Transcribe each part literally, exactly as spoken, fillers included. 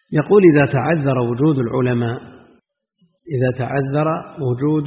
يقول: إذا تعذر وجود العلماء إذا تعذر وجود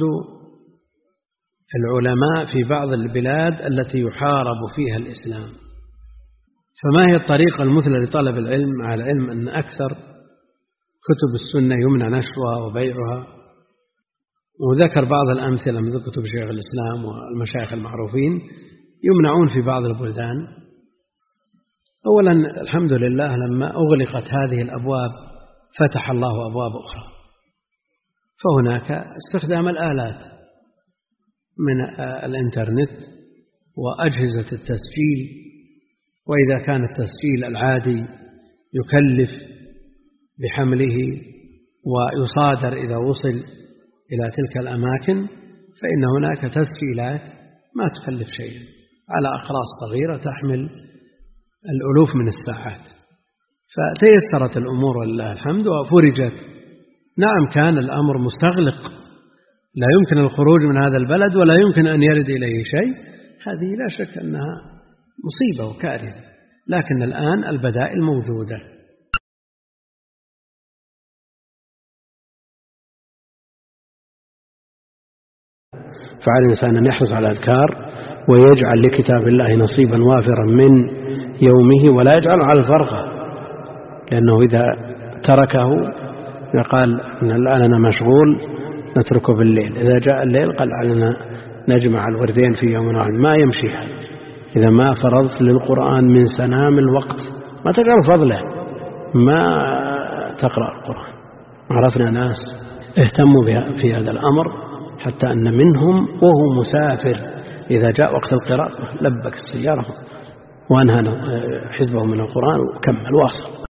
العلماء في بعض البلاد التي يحارب فيها الإسلام، فما هي الطريقة المثلى لطلب العلم، مع العلم أن أكثر كتب السنة يمنع نشرها وبيعها؟ وذكر بعض الأمثلة من كتب شيخ الإسلام والمشايخ المعروفين يمنعون في بعض البلدان. أولا الحمد لله لما أغلقت هذه الأبواب فتح الله أبواب أخرى، فهناك استخدام الآلات من الإنترنت وأجهزة التسجيل، وإذا كان التسجيل العادي يكلف بحمله ويصادر إذا وصل إلى تلك الأماكن، فإن هناك تسجيلات ما تكلف شيئا على أقراص صغيرة تحمل الألوف من الساعات، فتيسرت الأمور ولله الحمد وفرجت. نعم كان الأمر مستغلق، لا يمكن الخروج من هذا البلد ولا يمكن أن يرد إليه شيء، هذه لا شك أنها مصيبة وكارثة، لكن الآن البدائل موجودة. فعلى الإنسان أن يحرص على الأذكار ويجعل لكتاب الله نصيبا وافرا من يومه، ولا يجعل على الفرقة، لأنه إذا تركه قال الآن أنا مشغول نتركه بالليل، إذا جاء الليل قال علينا نجمع الوردين في يوم واحد، ما يمشي هذا. إذا ما فرضت للقرآن من سنام الوقت ما تجعل فضله، ما تقرأ القرآن. عرفنا ناس اهتموا في هذا الأمر حتى أن منهم وهو مسافر إذا جاء وقت القراءة لبك السيارة وأنهى حزبه من القرآن وكمل واصل.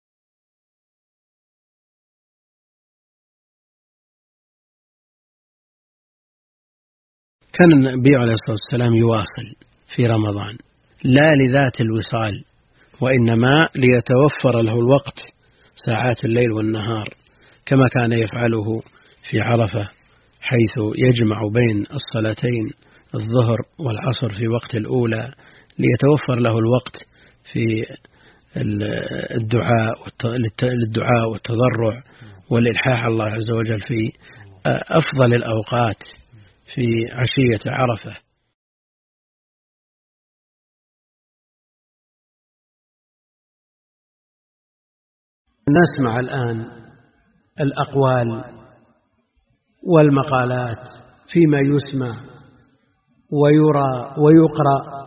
كان النبي عليه الصلاة والسلام يواصل في رمضان لا لذات الوصال، وإنما ليتوفر له الوقت ساعات الليل والنهار، كما كان يفعله في عرفة حيث يجمع بين الصلاتين الظهر والعصر في وقت الأولى، ليتوفر له الوقت في الدعاء للدعاء والتضرع والإلحاح على الله عز وجل في أفضل الأوقات في عشية عرفة. نسمع الآن الأقوال والمقالات فيما يسمع ويرى ويقرأ،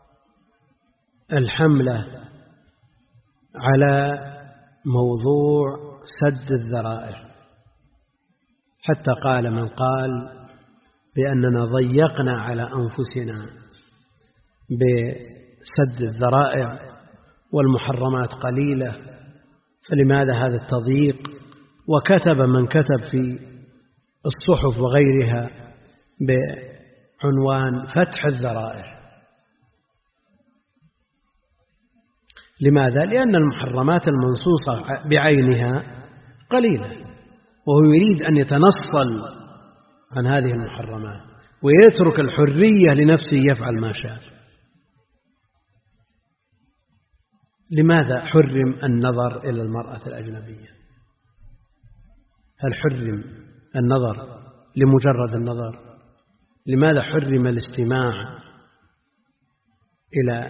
الحملة على موضوع سد الذرائع، حتى قال من قال بأننا ضيقنا على أنفسنا بسد الذرائع والمحرمات قليلة، فلماذا هذا التضييق؟ وكتب من كتب في الصحف وغيرها بعنوان فتح الذرائع. لماذا؟ لأن المحرمات المنصوصة بعينها قليلة، وهو يريد أن يتنصل عن هذه المحرمات ويترك الحرية لنفسه يفعل ما شاء. لماذا حرم النظر إلى المرأة الأجنبية؟ هل حرم النظر لمجرد النظر؟ لماذا حرم الاستماع إلى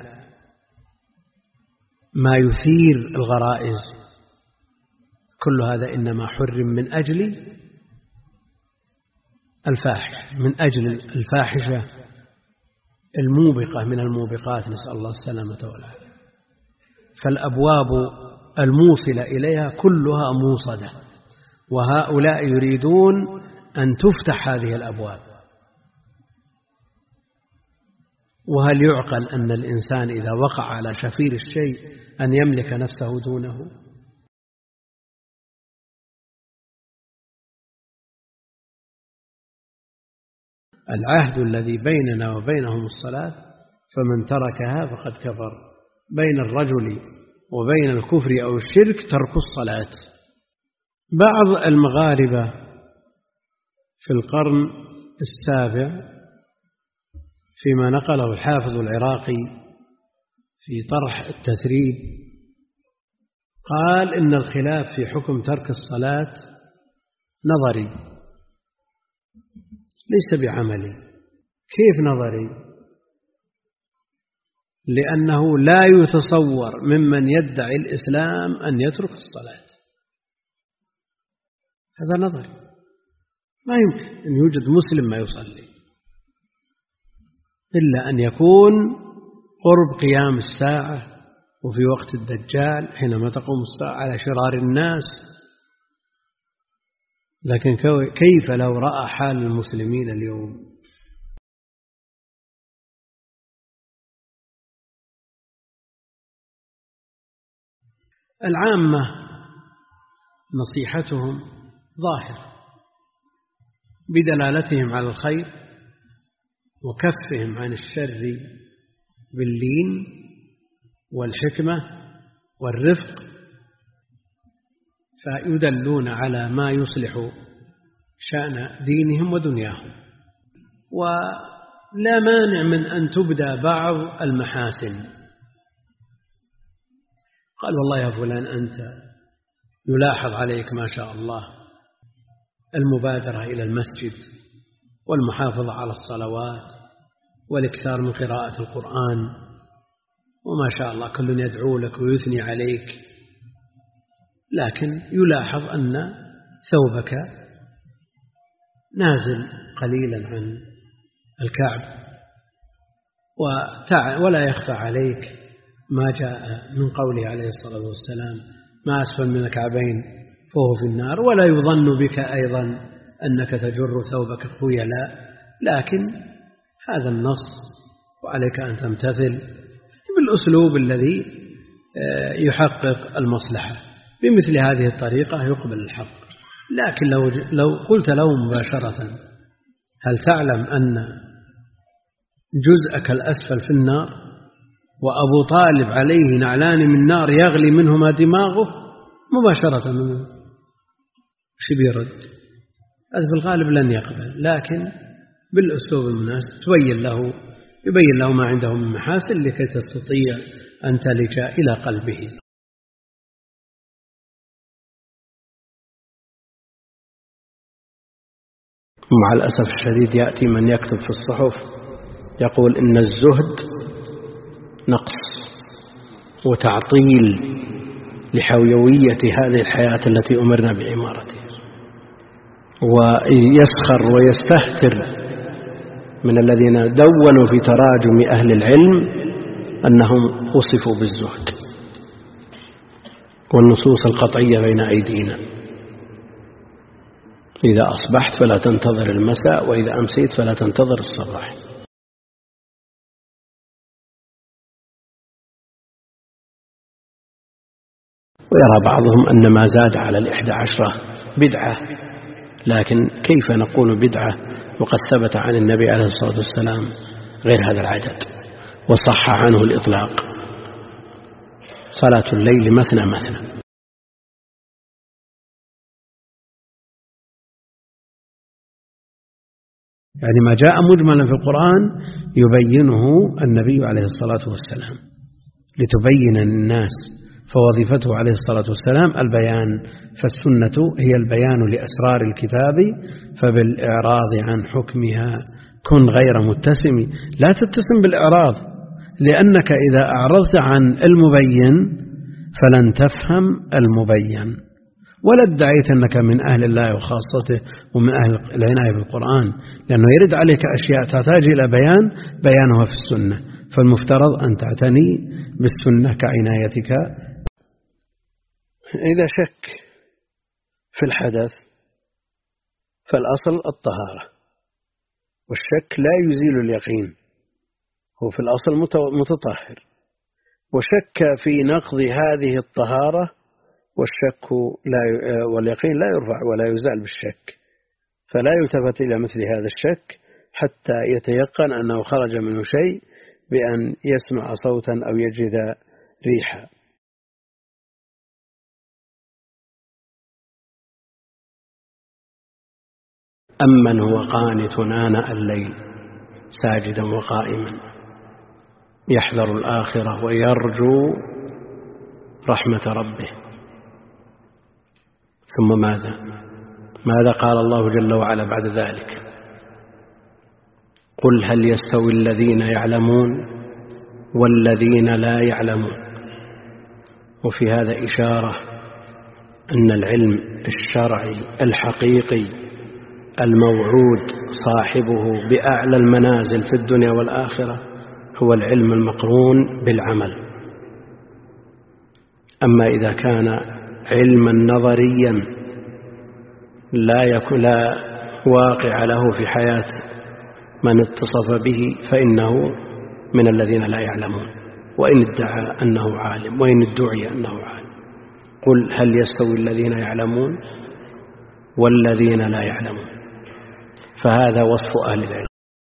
ما يثير الغرائز؟ كل هذا إنما حرم من أجل الفاحشة، من أجل الفاحشة الموبقة من الموبقات، نسأل الله السلامة والعافية. فالأبواب الموصلة إليها كلها موصدة، وهؤلاء يريدون أن تفتح هذه الأبواب. وهل يعقل أن الإنسان إذا وقع على شفير الشيء أن يملك نفسه دونه؟ العهد الذي بيننا وبينهم الصلاة، فمن تركها فقد كفر. بين الرجل وبين الكفر أو الشرك ترك الصلاة. بعض المغاربة في القرن السابع فيما نقله الحافظ العراقي في طرح التثريب قال إن الخلاف في حكم ترك الصلاة نظري ليس بعملي. كيف نظري؟ لأنه لا يتصور ممن يدعي الإسلام أن يترك الصلاة، هذا نظري. ما يمكن أن يوجد مسلم ما يصلي إلا أن يكون قرب قيام الساعة وفي وقت الدجال حينما تقوم الساعة على شرار الناس. لكن كيف لو رأى حال المسلمين اليوم؟ العامة نصيحتهم ظاهر بدلالتهم على الخير وكفهم عن الشر باللين والحكمة والرفق، فيدلون على ما يصلح شأن دينهم ودنياهم. ولا مانع من أن تبدى بعض المحاسن. قال والله يا فلان أنت يلاحظ عليك ما شاء الله المبادرة إلى المسجد والمحافظة على الصلوات والإكثار من قراءة القرآن، وما شاء الله كل يدعو لك ويثني عليك، لكن يلاحظ أن ثوبك نازل قليلا عن الكعب، ولا يخفى عليك ما جاء من قوله عليه الصلاة والسلام ما أسفل من الكعبين فهو في النار، ولا يظن بك أيضا أنك تجر ثوبك خيلاء، لكن هذا النص وعليك أن تمتثل بالأسلوب الذي يحقق المصلحة. بمثل هذه الطريقة يقبل الحق. لكن لو, لو قلت له مباشرة هل تعلم أن جزءك الأسفل في النار وأبو طالب عليه نعلان من نار يغلي منهما دماغه، مباشرة منه شو بيرد؟ هذا في الغالب لن يقبل، لكن بالأسلوب المناسب تبين له يبين له ما عنده من محاسن لكي تستطيع أن تلجأ إلى قلبه. مع الأسف الشديد يأتي من يكتب في الصحف يقول إن الزهد نقص وتعطيل لحيوية هذه الحياة التي أمرنا بعمارتها، ويسخر ويستهتر من الذين دونوا في تراجم أهل العلم أنهم وصفوا بالزهد، والنصوص القطعية بين أيدينا: إذا أصبحت فلا تنتظر المساء، وإذا أمسيت فلا تنتظر الصباح. ويرى بعضهم أن ما زاد على الإحدى عشرة بدعة، لكن كيف نقول بدعة وقد ثبت عن النبي عليه الصلاة والسلام غير هذا العدد وصح عنه الإطلاق؟ صلاة الليل مثنى مثنى. يعني ما جاء مجملا في القرآن يبينه النبي عليه الصلاة والسلام لتبين الناس، فوظيفته عليه الصلاة والسلام البيان، فالسنة هي البيان لأسرار الكتاب، فبالإعراض عن حكمها كن غير متسم. لا تتسم بالإعراض، لأنك إذا أعرضت عن المبين فلن تفهم المبين، ولا ادعيت أنك من أهل الله وخاصته ومن أهل العناية بالقرآن، لأنه يرد عليك أشياء تحتاج إلى بيان بيانها في السنة، فالمفترض أن تعتني بالسنة كعنايتك. إذا شك في الحدث فالأصل الطهارة، والشك لا يزيل اليقين، هو في الأصل متطهر، وشك في نقض هذه الطهارة، والشك لا واليقين لا يرفع ولا يزال بالشك، فلا يلتفت إلى مثل هذا الشك حتى يتيقن أنه خرج منه شيء بأن يسمع صوتا أو يجد ريحا. أمن هو قانت آناء الليل ساجدا وقائما يحذر الآخرة ويرجو رحمة ربه ثم ماذا؟ ماذا قال الله جل وعلا بعد ذلك؟ قل هل يستوي الذين يعلمون والذين لا يعلمون. وفي هذا إشارة أن العلم الشرعي الحقيقي الموعود صاحبه بأعلى المنازل في الدنيا والآخرة هو العلم المقرون بالعمل. أما إذا كان علما نظريا لا يكون لا واقع له في حياة من اتصف به فإنه من الذين لا يعلمون، وإن ادعى أنه عالم وإن ادعي أنه عالم. قل هل يستوي الذين يعلمون والذين لا يعلمون. فهذا وصف أهل العلم.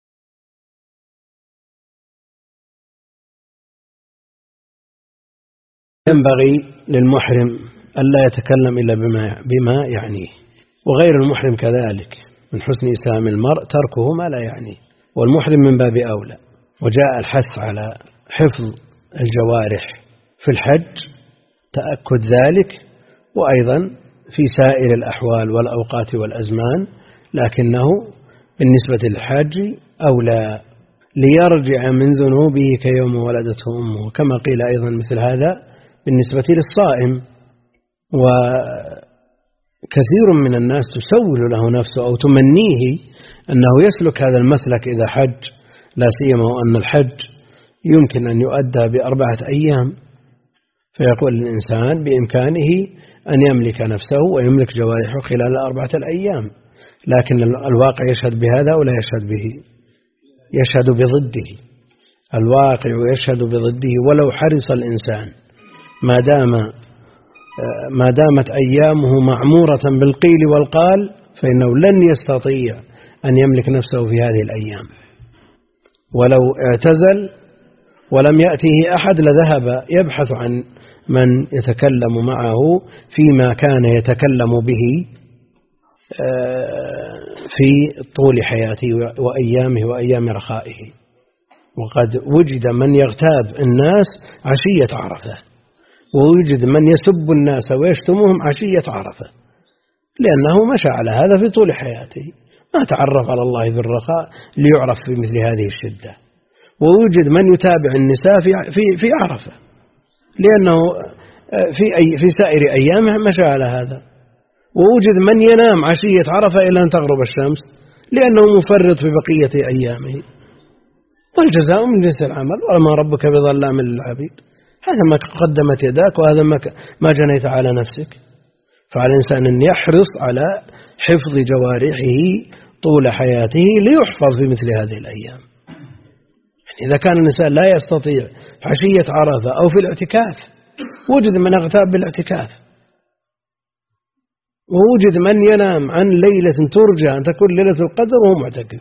ينبغي للمحرم ألا يتكلم إلا بما بما يعنيه، وغير المحرم كذلك. من حسن إسلام المرء تركه ما لا يعنيه، والمحرم من باب أولى. وجاء الحث على حفظ الجوارح في الحج تأكد ذلك، وأيضا في سائر الأحوال والأوقات والأزمان، لكنه بالنسبة للحاج أولى ليرجع من ذنوبه كيوم ولدته أمه، كما قيل أيضا مثل هذا بالنسبة للصائم. وكثير من الناس تسول له نفسه أو تمنيه أنه يسلك هذا المسلك إذا حج، لا سيما وأن الحج يمكن أن يؤدى بأربعة أيام، فيقول الإنسان بإمكانه أن يملك نفسه ويملك جوارحه خلال أربعة الأيام، لكن الواقع يشهد بهذا ولا يشهد به، يشهد بضده. الواقع يشهد بضده. ولو حرص الإنسان ما دام ما دامت أيامه معمورة بالقيل والقال فإنه لن يستطيع أن يملك نفسه في هذه الأيام. ولو اعتزل ولم يأته أحد لذهب يبحث عن من يتكلم معه فيما كان يتكلم به في طول حياته وأيامه وأيام رخائه. وقد وجد من يغتاب الناس عشية عرفة، ووجد من يسب الناس ويشتمهم عشية عرفة، لأنه مشى على هذا في طول حياته، ما تعرف على الله في الرخاء ليعرف في مثل هذه الشدة. ووجد من يتابع النساء في في في عرفة، لأنه في أي في سائر أيامه مشى على هذا. ووجد من ينام عشية عرفة إلى أن تغرب الشمس، لأنه مفرط في بقية أيامه. والجزاء من جنس العمل، وما ربك بظلام للعبيد. هذا ما قدمت يداك وهذا ما جنيت على نفسك. فعلى الإنسان أن يحرص على حفظ جوارحه طول حياته ليحفظ في مثل هذه الأيام. يعني إذا كان الإنسان لا يستطيع عشية عرفة أو في الاعتكاف، وجد من اغتاب بالاعتكاف، ووجد من ينام عن ليلة ترجى أن تكون ليلة القدر وهو معتكف،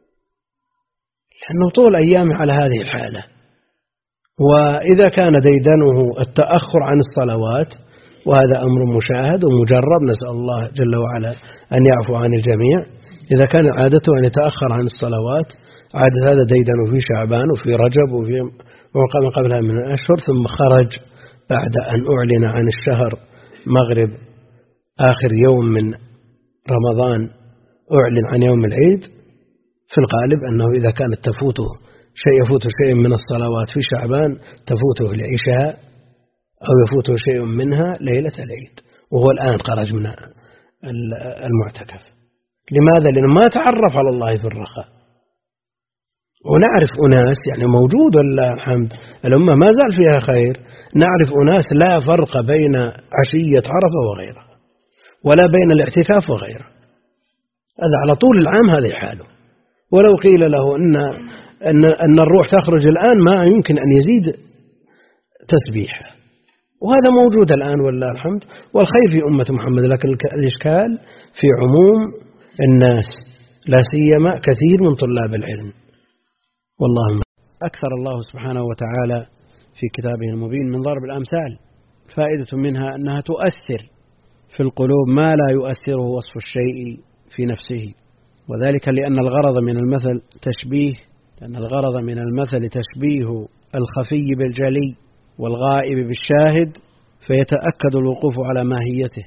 لأنه طول أيامه على هذه الحالة. وإذا كان ديدنه التأخر عن الصلوات، وهذا أمر مشاهد ومجرب، نسأل الله جل وعلا أن يعفو عن الجميع. إذا كان عادته أن يتأخر عن الصلوات، عادة هذا ديدنه في شعبان وفي رجب وفي وما قبلها من الأشهر، ثم خرج بعد أن أعلن عن الشهر مغرب آخر يوم من رمضان، أعلن عن يوم العيد. في الغالب أنه إذا كانت تفوته شيء يفوت شيء من الصلوات في شعبان تفوته العشاء أو يفوته شيء منها ليلة العيد، وهو الآن خرج من المعتكف. لماذا؟ لأنه ما تعرف على الله في الرخاء. ونعرف أناس يعني موجود لله الحمد، الأمة ما زال فيها خير، نعرف أناس لا فرق بين عشية عرفة وغيرها، ولا بين الاعتكاف وغيره. هذا على طول العام هذه حاله. ولو قيل له إن أن أن الروح تخرج الآن ما يمكن أن يزيد تسبيحه، وهذا موجود الآن والله الحمد والخير في أمة محمد. لكن الإشكال في عموم الناس، لا سيما كثير من طلاب العلم. والله أكثر الله سبحانه وتعالى في كتابه المبين من ضرب الأمثال، فائدة منها أنها تؤثر في القلوب ما لا يؤثره وصف الشيء في نفسه، وذلك لأن الغرض من المثل تشبيه لأن الغرض من المثل تشبيه الخفي بالجلي والغائب بالشاهد، فيتأكد الوقوف على ماهيته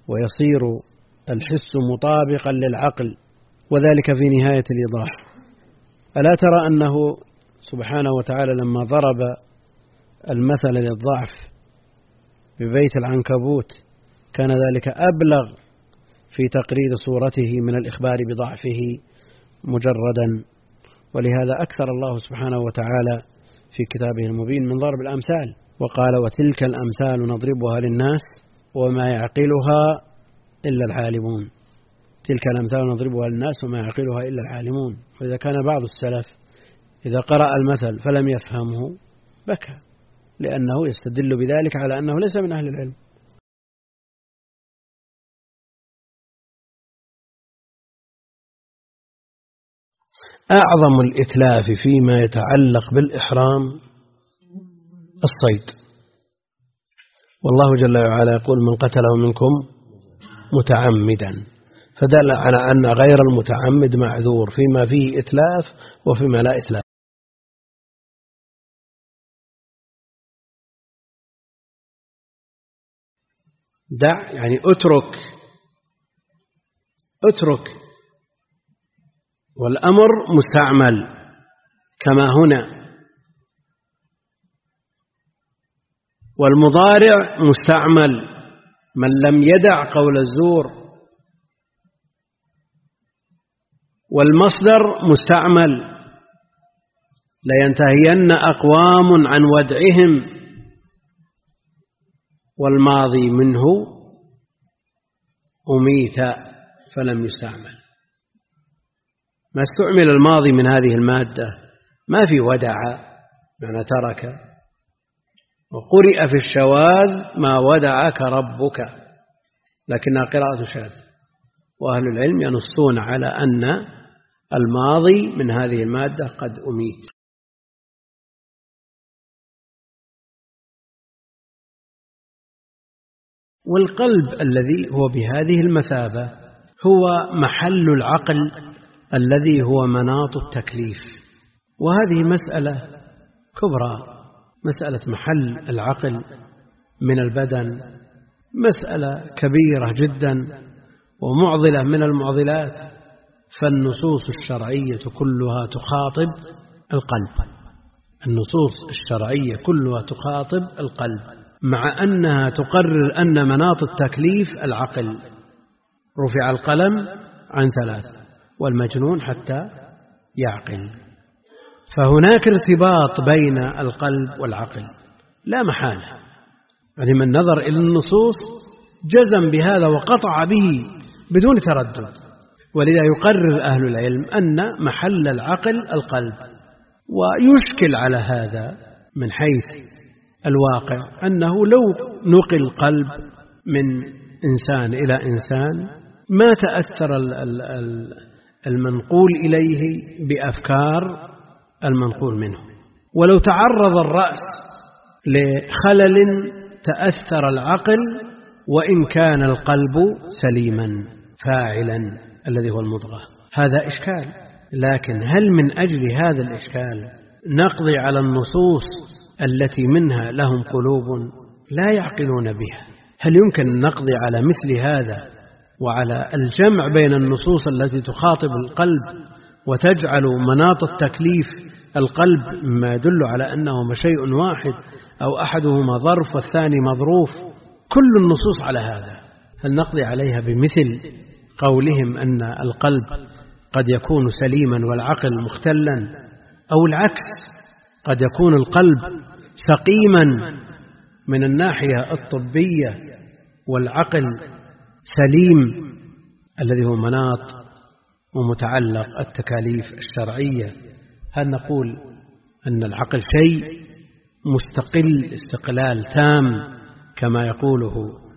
ويصير الحس مطابقا للعقل، وذلك في نهاية الإيضاح. ألا ترى أنه سبحانه وتعالى لما ضرب المثل للضعف ببيت العنكبوت كان ذلك أبلغ في تقرير صورته من الإخبار بضعفه مجردا، ولهذا أكثر الله سبحانه وتعالى في كتابه المبين من ضرب الأمثال، وقال: وتلك الأمثال نضربها للناس وما يعقلها إلا العالمون. تلك الأمثال نضربها للناس وما يعقلها إلا العالمون. وإذا كان بعض السلف إذا قرأ المثل فلم يفهمه بكى، لأنه يستدل بذلك على أنه ليس من أهل العلم. أعظم الإتلاف فيما يتعلق بالإحرام الصيد، والله جل وعلا يقول: من قتله منكم متعمدا، فدل على أن غير المتعمد معذور فيما فيه إتلاف وفيما لا إتلاف. دع يعني اترك اترك والأمر مستعمل كما هنا، والمضارع مستعمل من لم يدع قول الزور، والمصدر مستعمل لينتهين أقوام عن ودعهم، والماضي منه أميت فلم يستعمل. ما استعمل الماضي من هذه المادة ما في ودع معنى ترك، وقرئ في الشواذ ما ودعك ربك، لكنها قراءة شاذ، وأهل العلم ينصون على أن الماضي من هذه المادة قد أميت. والقلب الذي هو بهذه المثابة هو محل العقل الذي هو مناط التكليف، وهذه مسألة كبرى، مسألة محل العقل من البدن مسألة كبيرة جدا ومعضلة من المعضلات، فالنصوص الشرعية كلها تخاطب القلب، النصوص الشرعية كلها تخاطب القلب، مع أنها تقرر أن مناط التكليف العقل. رفع القلم عن ثلاث والمجنون حتى يعقل، فهناك ارتباط بين القلب والعقل لا محالة، يعني من نظر إلى النصوص جزم بهذا وقطع به بدون تردد. ولذا يقرر أهل العلم أن محل العقل القلب. ويشكل على هذا من حيث الواقع أنه لو نقل قلب من إنسان إلى إنسان ما تأثر المنقول إليه بأفكار المنقول منه، ولو تعرض الرأس لخلل تأثر العقل وإن كان القلب سليما فاعلا الذي هو المضغة. هذا إشكال، لكن هل من أجل هذا الإشكال نقضي على النصوص التي منها لهم قلوب لا يعقلون بها؟ هل يمكن أن نقضي على مثل هذا وعلى الجمع بين النصوص التي تخاطب القلب وتجعل مناط التكليف القلب مما يدل على أنهما شيء واحد أو أحدهما ظرف والثاني مظروف؟ كل النصوص على هذا. هل نقضي عليها بمثل قولهم أن القلب قد يكون سليما والعقل مختلا، أو العكس قد يكون القلب سقيما من الناحية الطبية والعقل سليم الذي هو مناط ومتعلق التكاليف الشرعية؟ هل نقول أن العقل شيء مستقل استقلال تام كما يقوله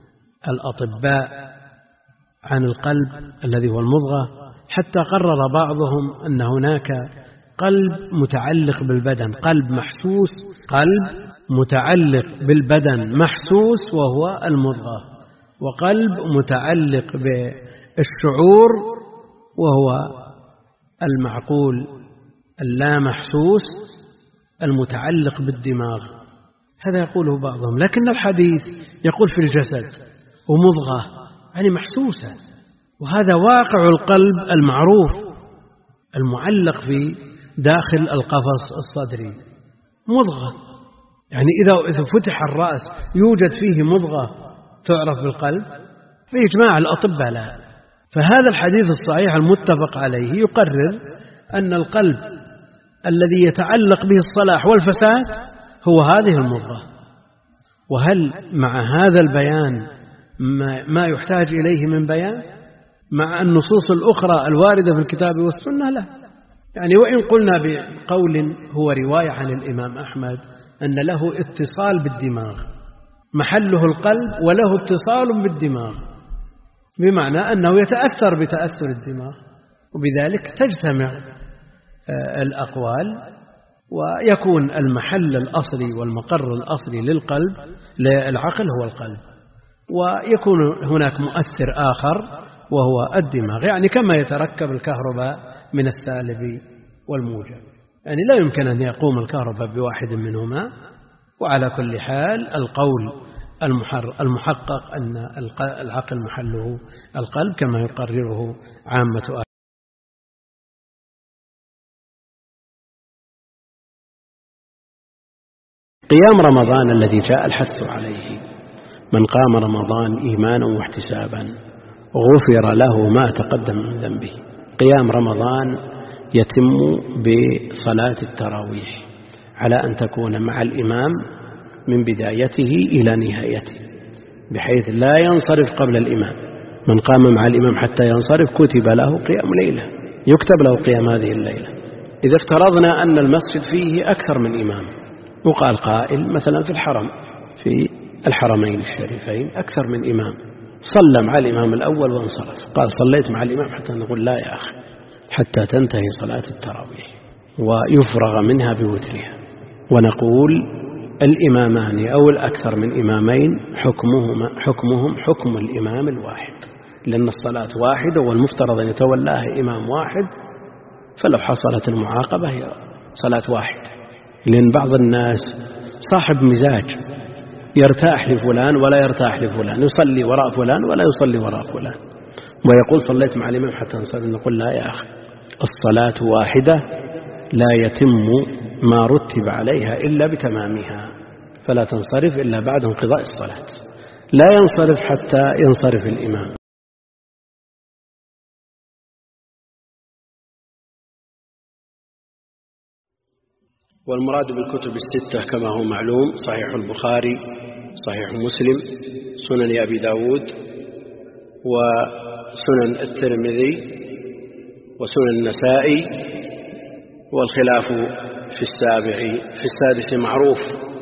الأطباء عن القلب الذي هو المضغة؟ حتى قرر بعضهم أن هناك قلب متعلق بالبدن، قلب محسوس، قلب متعلق بالبدن محسوس وهو المضغة، وقلب متعلق بالشعور وهو المعقول اللا محسوس المتعلق بالدماغ. هذا يقوله بعضهم، لكن الحديث يقول في الجسد ومضغة يعني محسوسة، وهذا واقع القلب المعروف المعلق في داخل القفص الصدري، مضغة. يعني إذا فتح الرأس يوجد فيه مضغة تعرف بالقلب بإجماع الأطباء لا. فهذا الحديث الصحيح المتفق عليه يقرر أن القلب الذي يتعلق به الصلاح والفساد هو هذه المضغة. وهل مع هذا البيان ما يحتاج إليه من بيان مع النصوص الأخرى الواردة في الكتاب والسنة؟ لا. يعني وإن قلنا بقول هو رواية عن الإمام أحمد أن له اتصال بالدماغ، محله القلب وله اتصال بالدماغ، بمعنى أنه يتأثر بتأثر الدماغ، وبذلك تجتمع الأقوال ويكون المحل الأصلي والمقر الأصلي للقلب للعقل هو القلب، ويكون هناك مؤثر آخر وهو الدماغ. يعني كما يتركب الكهرباء من السالب والموجب، يعني لا يمكن أن يقوم الكهرباء بواحد منهما. وعلى كل حال القول المحقق أن العقل محله القلب كما يقرره عامة أهل. قيام رمضان الذي جاء الحث عليه، من قام رمضان إيمانا واحتسابا غفر له ما تقدم من ذنبه. قيام رمضان يتم بصلاة التراويح على أن تكون مع الإمام من بدايته إلى نهايته، بحيث لا ينصرف قبل الإمام. من قام مع الإمام حتى ينصرف كتب له قيام ليلة، يكتب له قيام هذه الليلة. إذا افترضنا أن المسجد فيه أكثر من إمام، وقال قائل مثلا في الحرم في الحرمين الشريفين أكثر من إمام، صلى مع الإمام الأول وانصرف، قال صليت مع الإمام، حتى نقول لا يا أخي، حتى تنتهي صلاة التراويح ويفرغ منها بوترها، ونقول الإمامان أو الأكثر من إمامين حكمهم, حكمهم حكم الإمام الواحد، لأن الصلاة واحدة والمفترض أن يتولاها إمام واحد، فلو حصلت المعاقبة هي صلاة واحد. لأن بعض الناس صاحب مزاج يرتاح لفلان ولا يرتاح لفلان، يصلي وراء فلان ولا يصلي وراء فلان، ويقول صليت مع الإمام حتى نصلي. نقول لا يا أخي، الصلاة واحدة لا يتم ما رتب عليها إلا بتمامها، فلا تنصرف إلا بعد انقضاء الصلاة، لا ينصرف حتى ينصرف الإمام. والمراد بالكتب الستة كما هو معلوم صحيح البخاري، صحيح مسلم، سنن أبي داود، وسنن الترمذي، وسنن النسائي، والخلاف في السابع في السادس معروف.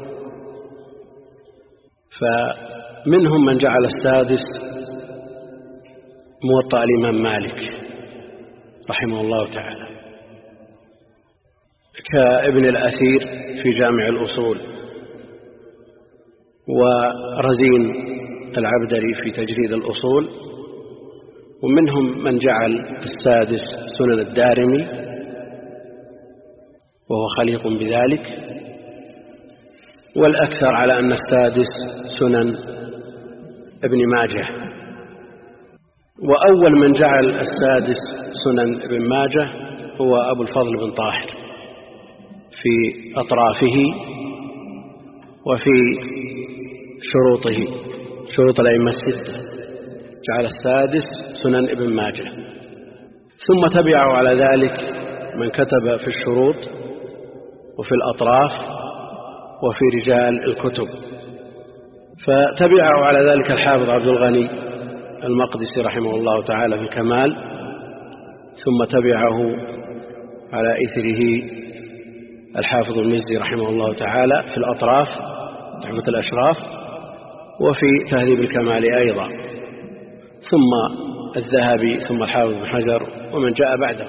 فمنهم من جعل السادس موطأ الإمام مالك رحمه الله تعالى، كابن الأثير في جامع الأصول، ورزين العبدري في تجريد الأصول. ومنهم من جعل السادس سنن الدارمي وهو خليق بذلك، والأكثر على أن السادس سنن ابن ماجه. وأول من جعل السادس سنن ابن ماجه هو أبو الفضل بن طاهر في أطرافه وفي شروطه، شروط الأئمة الستة، جعل السادس سنن ابن ماجه. ثم تبعه على ذلك من كتب في الشروط وفي الأطراف وفي رجال الكتب، فتبعه على ذلك الحافظ عبد الغني المقدسي رحمه الله تعالى في الكمال، ثم تبعه على إثره الحافظ المزي رحمه الله تعالى في الأطراف تحفة الأشراف وفي تهذيب الكمال أيضا، ثم الذهبي، ثم الحافظ بن حجر، ومن جاء بعده.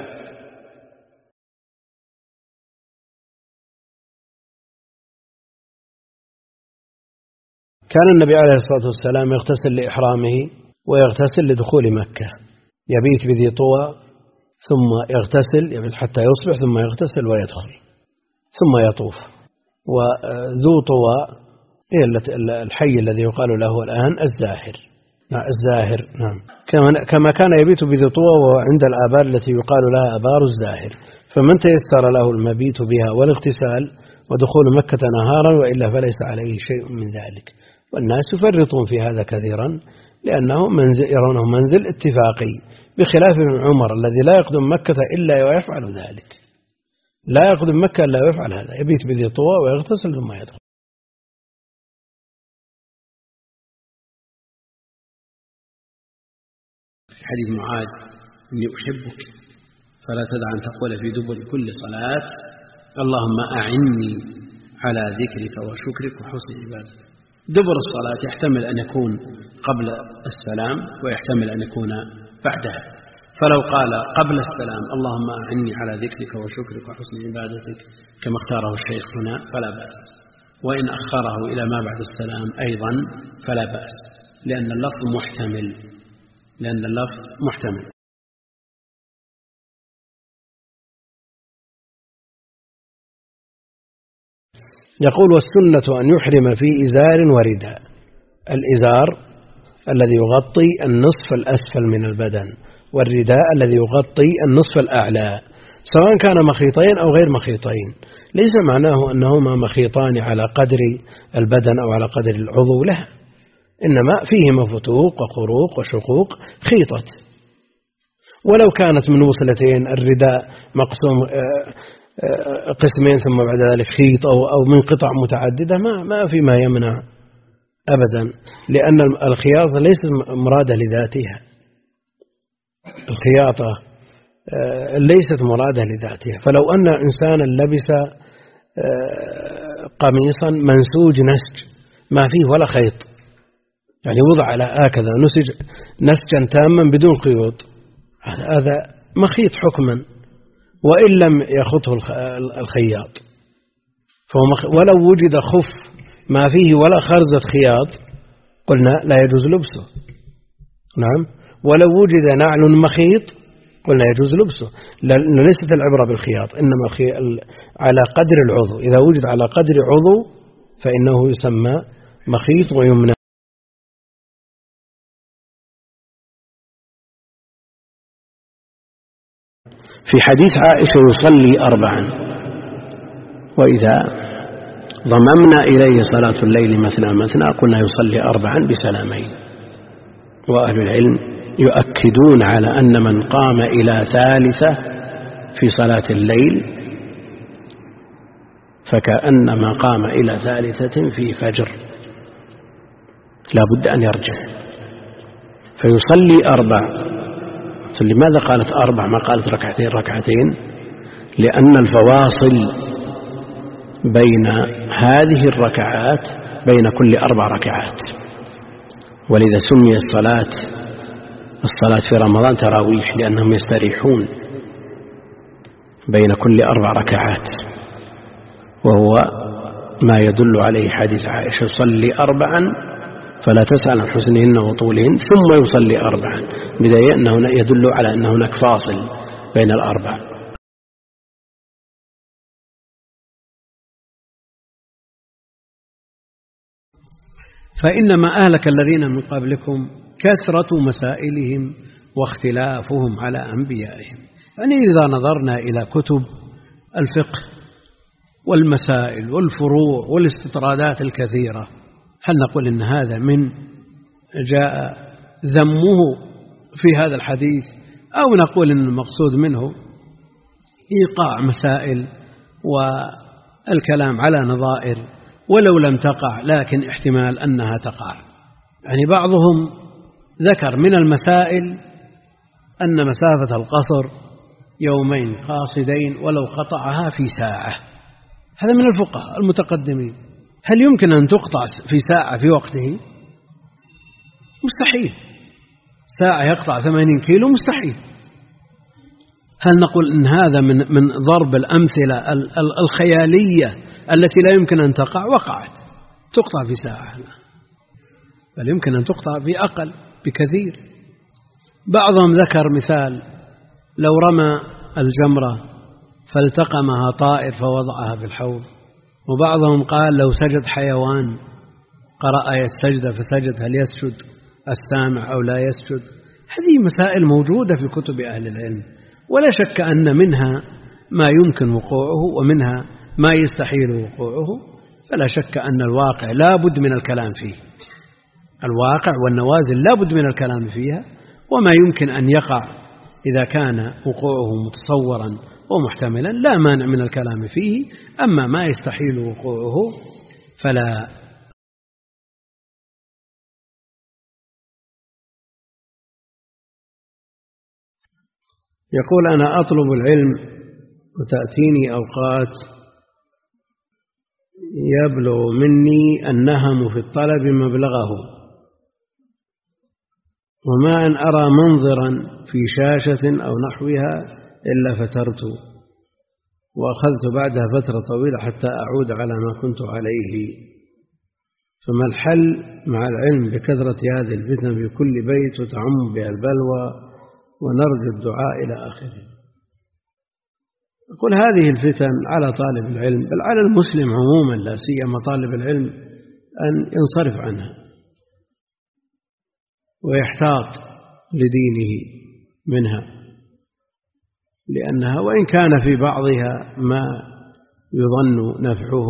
كان النبي عليه الصلاة والسلام يغتسل لإحرامه ويغتسل لدخول مكة، يبيت بذي طوى ثم يغتسل يبيت حتى يصبح ثم يغتسل ويدخل ثم يطوف. وذو طوى الحي الذي يقال له الآن الزاهر، نعم الزاهر. نعم كما كان يبيت بذي طوى وعند الآبار التي يقال لها آبار الزاهر، فمن تيسر له المبيت بها والاغتسال ودخول مكة نهارا وإلا فليس عليه شيء من ذلك. والناس يفرطون في هذا كثيرا لأنه منزل يرونه منزل اتفاقي، بخلاف ابن عمر الذي لا يقدم مكة إلا ويفعل ذلك، لا يقدم مكة إلا ويفعل هذا، يبيت بذي طوى ويغتسل ثم يدخل. حديث معاذ إني أحبك فلا تدع أن تقول في دبر كل صلاة اللهم أعني على ذكرك وشكرك وحسن عبادتك. دبر الصلاة يحتمل أن يكون قبل السلام ويحتمل أن يكون بعدها، فلو قال قبل السلام اللهم أعني على ذكرك وشكرك وحسن عبادتك كما اختاره الشيخ هنا فلا بأس، وإن أخره إلى ما بعد السلام أيضا فلا بأس، لأن اللفظ محتمل لأن اللفظ محتمل. يقول والسنة أن يحرم في إزار ورداء. الإزار الذي يغطي النصف الأسفل من البدن، والرداء الذي يغطي النصف الأعلى، سواء كان مخيطين أو غير مخيطين. ليس معناه أنهما مخيطان على قدر البدن أو على قدر العضو، لا، إنما فيهما فتوق وخروق وشقوق خيطت. ولو كانت من وصلتين الرداء مقسوم قسمين ثم بعد ذلك خيط أو أو من قطع متعددة ما ما في ما يمنع أبدا، لأن الخياطة ليست مرادة لذاتها، الخياطة ليست مرادة لذاتها. فلو أن إنسانا لبس قميصا منسوج نسج ما فيه ولا خيط، يعني وضع على هكذا نسج نسجا تاما بدون خيوط، هذا مخيط حكما وإن لم يخطه الخياط، ولو وجد خف ما فيه ولا خرزة خياط قلنا لا يجوز لبسه. نعم، ولو وجد نعل مخيط قلنا يجوز لبسه، لأن ليست العبرة بالخياط، إنما على قدر العضو، إذا وجد على قدر عضو فإنه يسمى مخيط ويمنع. في حديث عائشة يصلي أربعا، وإذا ضممنا إليه صلاة الليل مثنى مثنى قلنا يصلي أربعا بسلامين. وأهل العلم يؤكدون على أن من قام إلى ثالثة في صلاة الليل فكأنما قام إلى ثالثة في فجر، لا بد أن يرجع فيصلي أربع. لماذا قالت أربع ما قالت ركعتين ركعتين؟ لأن الفواصل بين هذه الركعات بين كل أربع ركعات، ولذا سمي الصلاة الصلاة في رمضان تراويح، لأنهم يستريحون بين كل أربع ركعات، وهو ما يدل عليه حديث عائشة صلي أربعا فلا تسأل عن حسنهن وطولهن ثم يصلي أربعا، بداية أنه يدل على أن هناك فاصل بين الأربع. فإنما أهلك الذين من قبلكم كثرة مسائلهم واختلافهم على أنبيائهم. يعني إذا نظرنا إلى كتب الفقه والمسائل والفروع والاستطرادات الكثيرة، هل نقول إن هذا من جاء ذمه في هذا الحديث، أو نقول إن المقصود منه إيقاع مسائل والكلام على نظائر ولو لم تقع لكن احتمال أنها تقع؟ يعني بعضهم ذكر من المسائل أن مسافة القصر يومين قاصدين ولو قطعها في ساعة، هذا من الفقهاء المتقدمين. هل يمكن أن تقطع في ساعة في وقته؟ مستحيل. ساعة يقطع ثمانين كيلو مستحيل. هل نقول إن هذا من من ضرب الأمثلة الخيالية التي لا يمكن أن تقع؟ وقعت، تقطع في ساعة، بل يمكن أن تقطع في أقل بكثير. بعضهم ذكر مثال لو رمى الجمرة فالتقمها طائر فوضعها في الحوض، وبعضهم قال لو سجد حيوان قرأ آية السجدة فسجد هل يسجد السامع أو لا يسجد. هذه مسائل موجودة في كتب أهل العلم، ولا شك أن منها ما يمكن وقوعه ومنها ما يستحيل وقوعه، فلا شك أن الواقع لا بد من الكلام فيه. الواقع والنوازل لا بد من الكلام فيها، وما يمكن أن يقع إذا كان وقوعه متصورا ومحتملا لا مانع من الكلام فيه. أما ما يستحيل وقوعه فلا. يقول: أنا أطلب العلم وتأتيني أوقات يبلغ مني النهم في الطلب مبلغه، وما أن أرى منظرا في شاشة أو نحوها إلا فترت، وأخذت بعدها فترة طويلة حتى أعود على ما كنت عليه، فما الحل مع العلم بكثرة هذه الفتن في كل بيت وتعم بها البلوى ونرجو الدعاء إلى آخره؟ أقول هذه الفتن على طالب العلم، بل على المسلم عموما، لا سيما طالب العلم، أن ينصرف عنها ويحتاط لدينه منها، لأنها وإن كان في بعضها ما يظن نفعه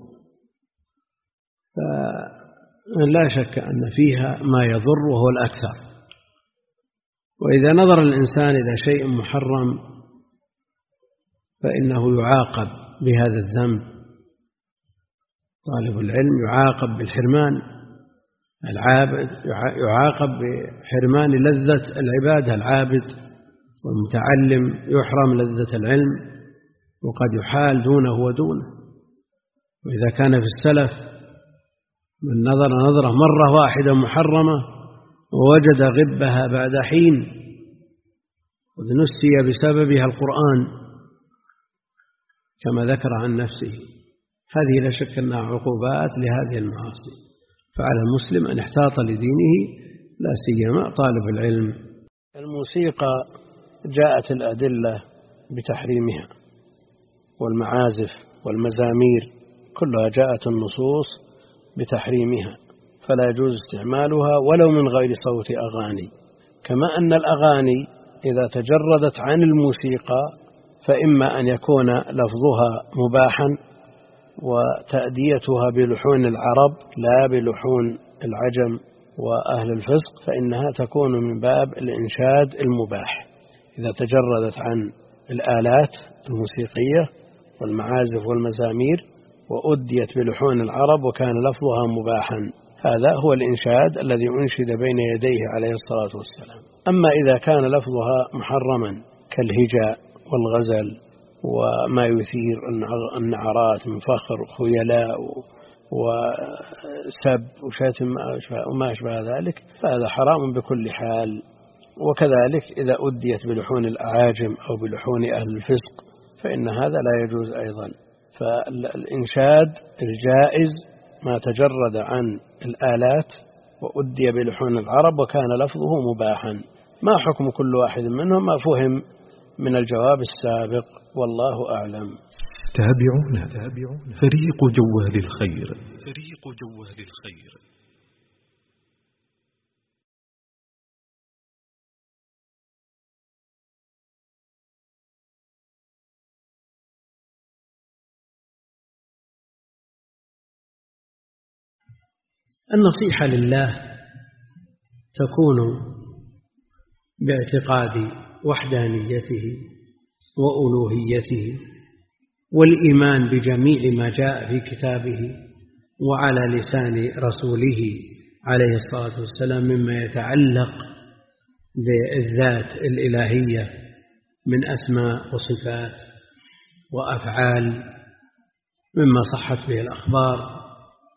فلا شك أن فيها ما يضر وهو الأكثر. وإذا نظر الإنسان إلى شيء محرم فإنه يعاقب بهذا الذنب. طالب العلم يعاقب بالحرمان، العابد يعاقب بحرمان لذة العبادة، العابد والمتعلم يحرم لذة العلم وقد يحال دونه ودونه. وإذا كان في السلف من نظر نظرة مرة واحدة محرمة ووجد غبها بعد حين قد نسي بسببها القرآن كما ذكر عن نفسه، هذه لا شك أنها عقوبات لهذه المعاصي. فعلى المسلم أن يحتاط لدينه، لا سيما طالب العلم. الموسيقى جاءت الأدلة بتحريمها، والمعازف والمزامير كلها جاءت النصوص بتحريمها، فلا يجوز استعمالها ولو من غير صوت أغاني. كما أن الأغاني إذا تجردت عن الموسيقى فإما أن يكون لفظها مباحا وتأديتها بلحون العرب لا بلحون العجم وأهل الفسق، فإنها تكون من باب الإنشاد المباح إذا تجردت عن الآلات الموسيقية والمعازف والمزامير وأديت بلحون العرب وكان لفظها مباحا. هذا هو الإنشاد الذي أنشد بين يديه عليه الصلاة والسلام. أما إذا كان لفظها محرما كالهجاء والغزل وما يثير النعرات من فخر خيلاء وسب وشتم وما أشبه ذلك، فهذا حرام بكل حال. وكذلك إذا أديت بلحون الأعاجم أو بلحون أهل الفسق فإن هذا لا يجوز أيضا. فالإنشاد الجائز ما تجرد عن الآلات وأدي بلحون العرب وكان لفظه مباحا. ما حكم كل واحد منهم؟ ما فهم من الجواب السابق، والله أعلم. تابعونا تابعونا فريق جوال الخير فريق جوال الخير. النصيحة لله تكون باعتقاد وحدانيته وألوهيته والإيمان بجميع ما جاء في كتابه وعلى لسان رسوله عليه الصلاة والسلام مما يتعلق بالذات الإلهية من أسماء وصفات وأفعال مما صحت به الأخبار،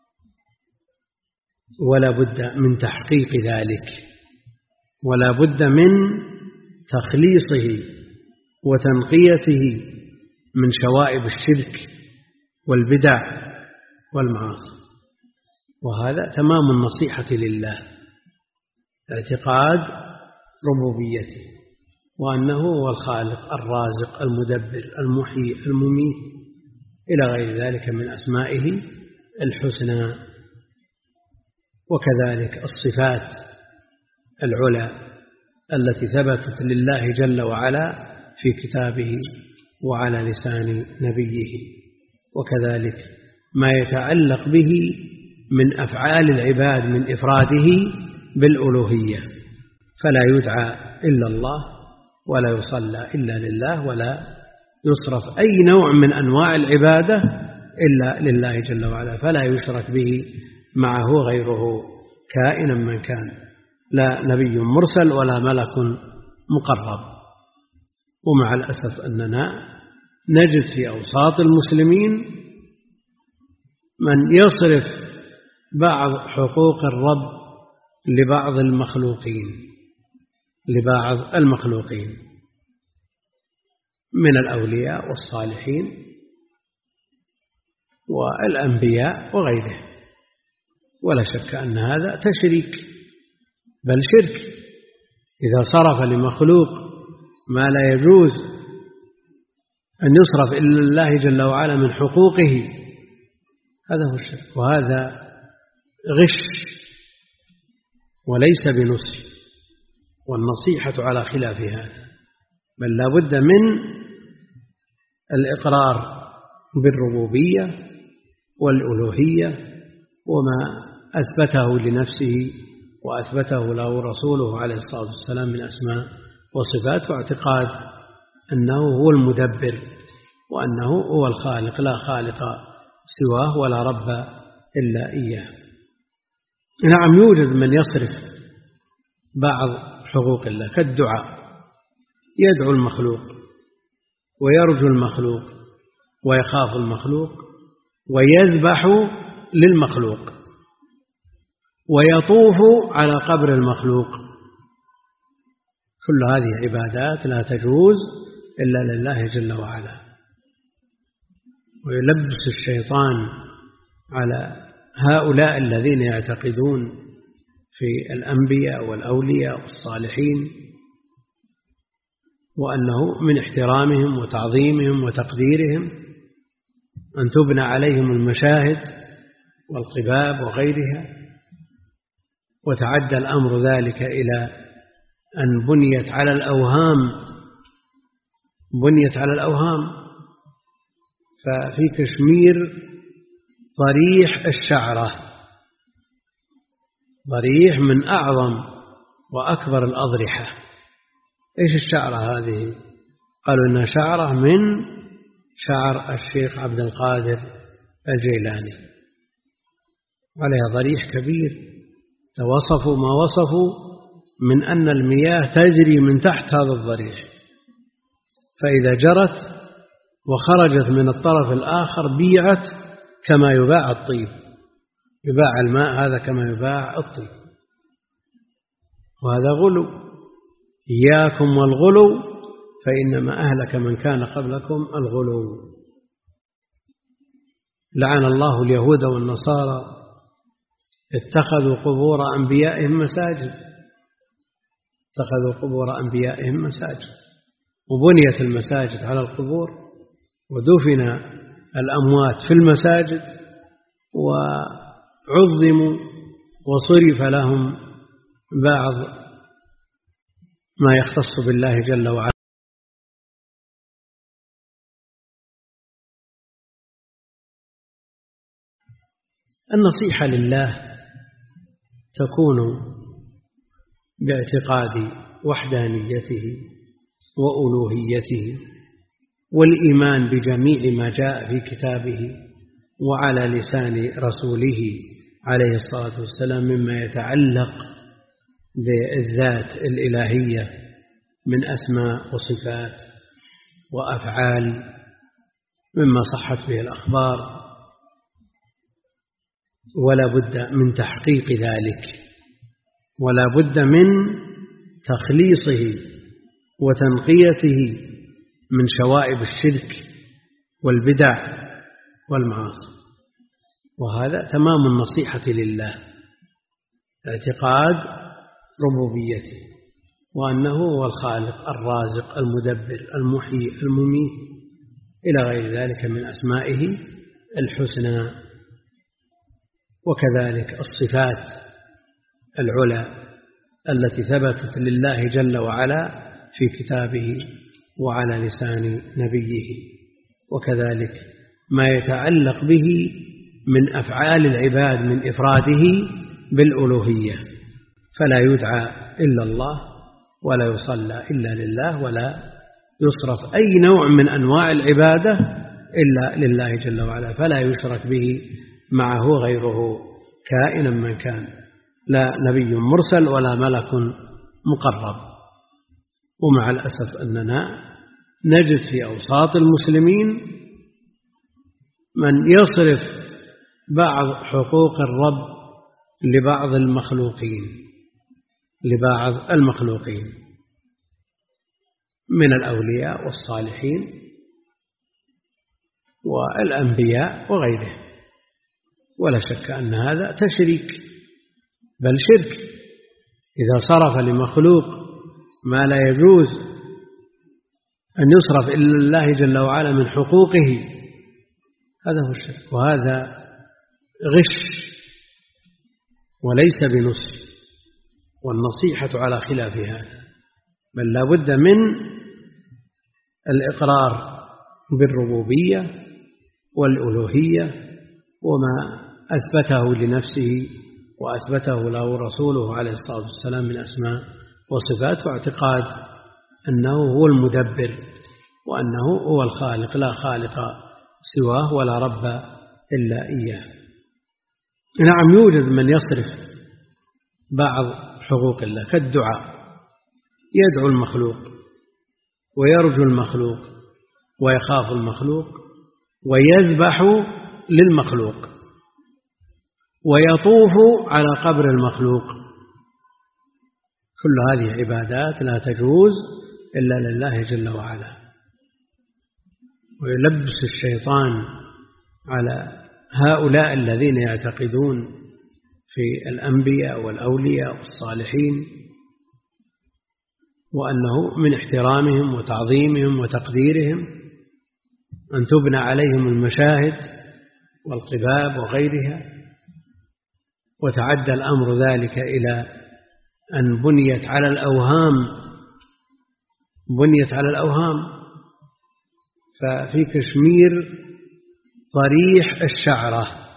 ولا بد من تحقيق ذلك، ولا بد من تخليصه وتنقيته من شوائب الشرك والبدع والمعاصي. وهذا تمام النصيحة لله، اعتقاد ربوبيته وأنه هو الخالق الرازق المدبر المحيي المميت إلى غير ذلك من أسمائه الحسنى. وكذلك الصفات العلا التي ثبتت لله جل وعلا في كتابه وعلى لسان نبيه، وكذلك ما يتعلق به من أفعال العباد من إفراده بالألوهية، فلا يدعى إلا الله ولا يصلى إلا لله ولا يصرف أي نوع من أنواع العبادة إلا لله جل وعلا، فلا يشرك به معه غيره كائنا من كان، لا نبي مرسل ولا ملك مقرب. ومع الأسف أننا نجد في أوساط المسلمين من يصرف بعض حقوق الرب لبعض المخلوقين لبعض المخلوقين من الأولياء والصالحين والأنبياء وغيره، ولا شك أن هذا تشريك بل شرك. إذا صرف لمخلوق ما لا يجوز أن يصرف إلا الله جل وعلا من حقوقه، هذا هو الشرك، وهذا غش وليس بنصح، والنصيحة على خلاف هذا، بل لا بد من الإقرار بالربوبية والألوهية وما أثبته لنفسه وأثبته له رسوله عليه الصلاة والسلام من أسماء وصفات، واعتقاد أنه هو المدبر وأنه هو الخالق، لا خالق سواه ولا رب إلا إياه. نعم، يوجد من يصرف بعض حقوق الله كالدعاء، يدعو المخلوق ويرجو المخلوق ويخاف المخلوق ويذبح للمخلوق ويطوف على قبر المخلوق، كل هذه عبادات لا تجوز إلا لله جل وعلا. ويلبس الشيطان على هؤلاء الذين يعتقدون في الأنبياء والأولياء والصالحين وأنه من احترامهم وتعظيمهم وتقديرهم أن تبنى عليهم المشاهد والقباب وغيرها، وتعدى الأمر ذلك إلى أن بنيت على الأوهام بنيت على الأوهام ففي كشمير ضريح الشعرة، ضريح من أعظم وأكبر الأضرحة. إيش الشعرة هذه؟ قالوا إنها شعرة من شعر الشيخ عبد القادر الجيلاني، عليها ضريح كبير، توصفوا ما وصفوا من أن المياه تجري من تحت هذا الضريح، فإذا جرت وخرجت من الطرف الآخر بيعت كما يباع الطيب، يباع الماء هذا كما يباع الطيب، وهذا غلو. إياكم والغلو فإنما أهلك من كان قبلكم الغلو. لعن الله اليهود والنصارى اتخذوا قبور أنبيائهم مساجد اتخذوا قبور أنبيائهم مساجد وبنيت المساجد على القبور، ودفن الأموات في المساجد وعظموا وصرف لهم بعض ما يختص بالله جل وعلا. النصيحة لله تكون باعتقاد وحدانيته وألوهيته والإيمان بجميع ما جاء في كتابه وعلى لسان رسوله عليه الصلاة والسلام مما يتعلق بالذات الإلهية من أسماء وصفات وأفعال مما صحت به الأخبار، ولا بد من تحقيق ذلك، ولا بد من تخليصه وتنقيته من شوائب الشرك والبدع والمعاصي. وهذا تمام النصيحة لله، اعتقاد ربوبيته وأنه هو الخالق الرازق المدبر المحيي المميت إلى غير ذلك من أسمائه الحسنى، وكذلك الصفات العلى التي ثبتت لله جل وعلا في كتابه وعلى لسان نبيه، وكذلك ما يتعلق به من أفعال العباد من إفراده بالألوهية، فلا يدعى إلا الله ولا يصلى إلا لله ولا يصرف أي نوع من أنواع العبادة إلا لله جل وعلا، فلا يشرك به معه غيره كائنا من كان، لا نبي مرسل ولا ملك مقرب. ومع الأسف أننا نجد في أوساط المسلمين من يصرف بعض حقوق الرب لبعض المخلوقين لبعض المخلوقين من الأولياء والصالحين والأنبياء وغيرهم، ولا شك أن هذا تشريك بل شرك. إذا صرف لمخلوق ما لا يجوز أن يصرف إلا لله جل وعلا من حقوقه، هذا هو الشرك، وهذا غش وليس بنصح، والنصيحة على خلاف هذا، بل لا بد من الإقرار بالربوبية والألوهية وما أثبته لنفسه وأثبته له رسوله عليه الصلاة والسلام من أسماء وصفات، واعتقاد أنه هو المدبر وأنه هو الخالق، لا خالق سواه ولا رب إلا إياه. نعم، يوجد من يصرف بعض حقوق الله كالدعاء، يدعو المخلوق ويرجو المخلوق ويخاف المخلوق ويذبح للمخلوق ويطوف على قبر المخلوق، كل هذه عبادات لا تجوز إلا لله جل وعلا. ويلبس الشيطان على هؤلاء الذين يعتقدون في الأنبياء والأولياء والصالحين وأنه من احترامهم وتعظيمهم وتقديرهم أن تبنى عليهم المشاهد والقباب وغيرها، وتعدى الأمر ذلك إلى أن بنيت على الأوهام بنيت على الأوهام ففي كشمير ضريح الشعرة،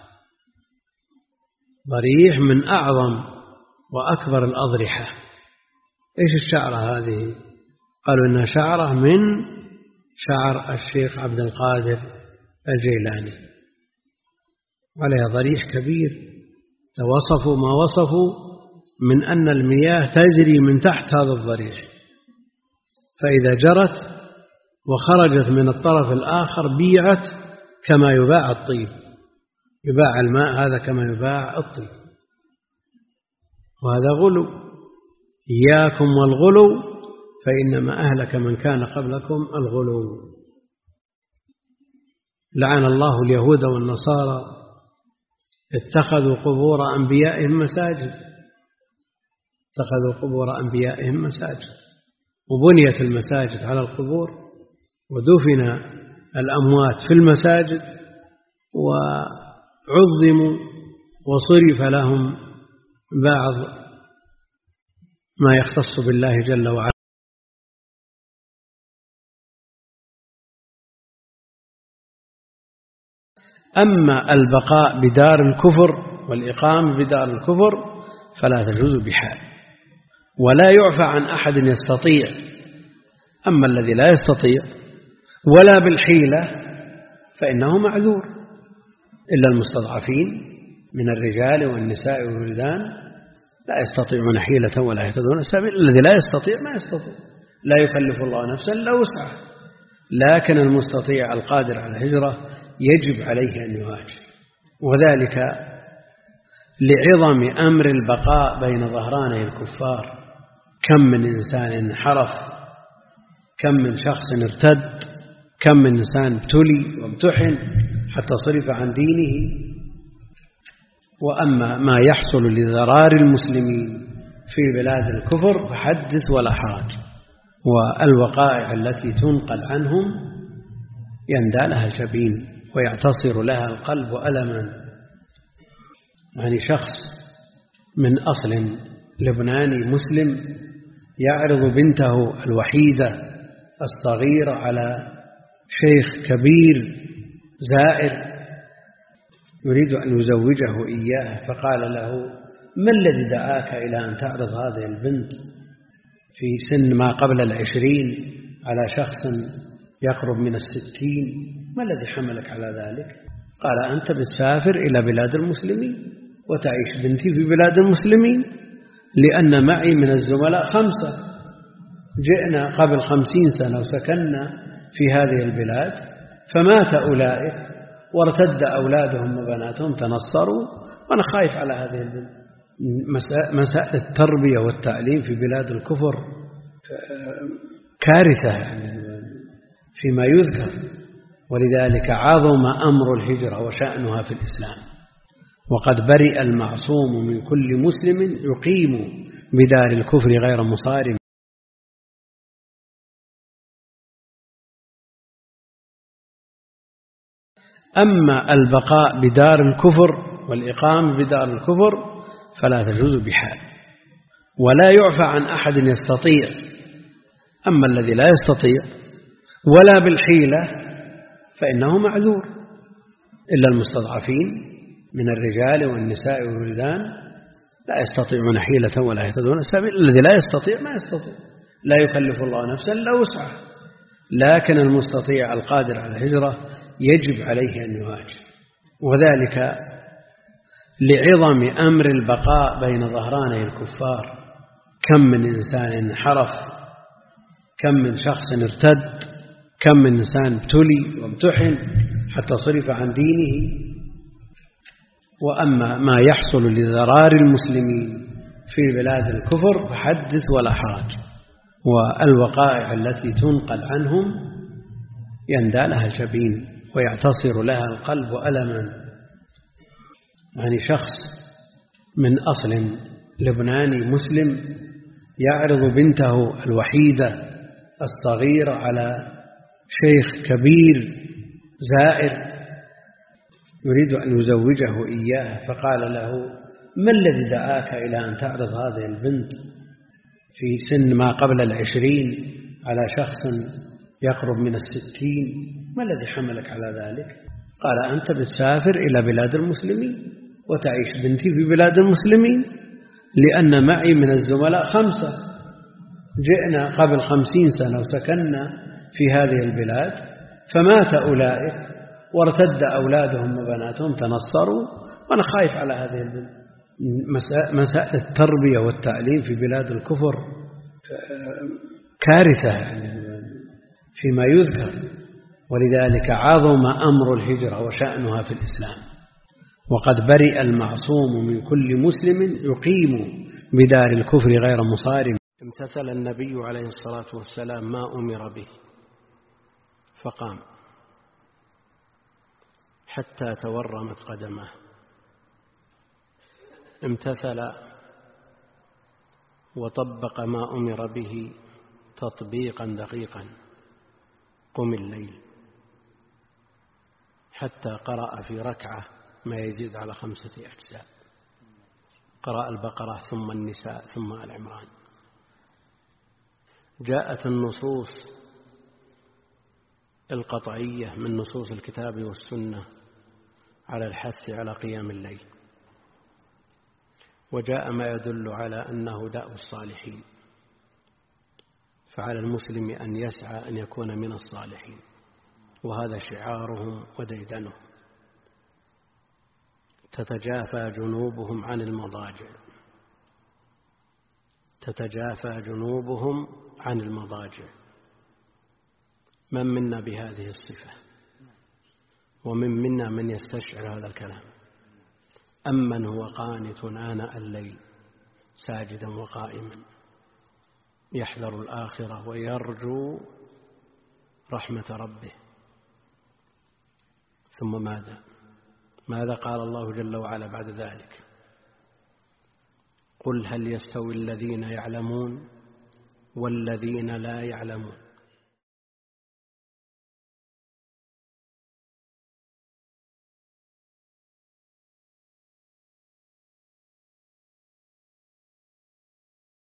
ضريح من أعظم وأكبر الأضرحة. إيش الشعرة هذه؟ قالوا إنها شعرة من شعر الشيخ عبد القادر الجيلاني، عليها ضريح كبير، توصفوا ما وصفوا من أن المياه تجري من تحت هذا الضريح، فإذا جرت وخرجت من الطرف الآخر بيعت كما يباع الطيب، يباع الماء هذا كما يباع الطيب، وهذا غلو. إياكم والغلو فإنما أهلك من كان قبلكم الغلو. لعن الله اليهود والنصارى اتخذوا قبور أنبيائهم مساجد اتخذوا قبور أنبيائهم مساجد وبنيت المساجد على القبور، ودفن الأموات في المساجد، وعظموا وصرف لهم بعض ما يختص بالله جل وعلا. أما البقاء بدار الكفر والإقامة بدار الكفر فلا تجوز بحال، ولا يعفى عن أحد يستطيع. أما الذي لا يستطيع ولا بالحيلة فإنه معذور، إلا المستضعفين من الرجال والنساء والولدان لا يستطيعون حيلة ولا يهتدون سبيلا. الذي لا يستطيع ما يستطيع، لا يكلف الله نفسا إلا وسعها، لكن المستطيع القادر على الهجرة يجب عليه أن يهاجر، وذلك لعظم أمر البقاء بين ظهراني الكفار. كم من إنسان انحرف، كم من شخص ارتد، كم من إنسان ابتلي وامتحن حتى صرف عن دينه. وأما ما يحصل لضرار المسلمين في بلاد الكفر فحدث ولا حرج، والوقائع التي تنقل عنهم يندى لها الجبين ويعتصر لها القلب ألما. يعني شخص من أصل لبناني مسلم يعرض بنته الوحيدة الصغيرة على شيخ كبير زائر يريد أن يزوجه إياه، فقال له: ما الذي دعاك إلى أن تعرض هذه البنت في سن ما قبل العشرين على شخص يقرب من الستين؟ ما الذي حملك على ذلك؟ قال: أنت بتسافر إلى بلاد المسلمين وتعيش بنتي في بلاد المسلمين، لأن معي من الزملاء خمسة جئنا قبل خمسين سنة وسكننا في هذه البلاد، فمات أولئك وارتد أولادهم وبناتهم تنصروا، وأنا خايف على هذه البلاد. مسائل التربية والتعليم في بلاد الكفر كارثة يعني فيما يذكر، ولذلك عظم أمر الهجرة وشأنها في الإسلام، وقد برئ المعصوم من كل مسلم يقيم بدار الكفر غير مصارم. أما البقاء بدار الكفر والإقامة بدار الكفر فلا تجوز بحال، ولا يعفى عن أحد يستطيع. أما الذي لا يستطيع ولا بالحيلة فإنه معذور، إلا المستضعفين من الرجال والنساء والولدان لا يستطيعون حيلة ولا يهتدون سبيلا. الذي لا يستطيع ما يستطيع، لا يكلف الله نفسا إلا وسعها، لكن المستطيع القادر على الهجرة يجب عليه أن يهاجر، وذلك لعظم أمر البقاء بين ظهراني الكفار. كم من إنسان انحرف، كم من شخص ارتد، كم من إنسان ابتلي وامتحن حتى صرف عن دينه. وأما ما يحصل لضرار المسلمين في بلاد الكفر فحدث ولا حرج، والوقائع التي تنقل عنهم يندى لها الجبين ويعتصر لها القلب ألما. يعني شخص من أصل لبناني مسلم يعرض بنته الوحيدة الصغيرة على شيخ كبير زائر يريد أن يزوجه إياه، فقال له: ما الذي دعاك إلى أن تعرض هذه البنت في سن ما قبل العشرين على شخص يقرب من الستين؟ ما الذي حملك على ذلك؟ قال: أنت بتسافر إلى بلاد المسلمين وتعيش بنتي في بلاد المسلمين، لأن معي من الزملاء خمسة جئنا قبل خمسين سنة وسكننا في هذه البلاد، فمات أولئك وارتد أولادهم وبناتهم تنصروا، وأنا خايف على هذه البلاد. مسائل التربية والتعليم في بلاد الكفر كارثة يعني فيما يذكر، ولذلك عظم أمر الهجرة وشأنها في الإسلام، وقد برئ المعصوم من كل مسلم يقيم بدار الكفر غير مصارم. امتثل النبي عليه الصلاة والسلام ما أمر به فقام حتى تورمت قدمه، امتثل وطبق ما أمر به تطبيقا دقيقا. قم الليل، حتى قرأ في ركعة ما يزيد على خمسة أجزاء، قرأ البقرة ثم النساء ثم آل عمران. جاءت النصوص القطعية من نصوص الكتاب والسنة على الحث على قيام الليل، وجاء ما يدل على أنه دأب الصالحين، فعلى المسلم أن يسعى أن يكون من الصالحين، وهذا شعارهم وديدنهم. تتجافى جنوبهم عن المضاجع، تتجافى جنوبهم عن المضاجع. من منا بهذه الصفة؟ ومن منا من يستشعر هذا الكلام؟ أمن هو قانت آناء الليل ساجدا وقائما يحذر الآخرة ويرجو رحمة ربه. ثم ماذا؟ ماذا قال الله جل وعلا بعد ذلك؟ قل هل يستوي الذين يعلمون والذين لا يعلمون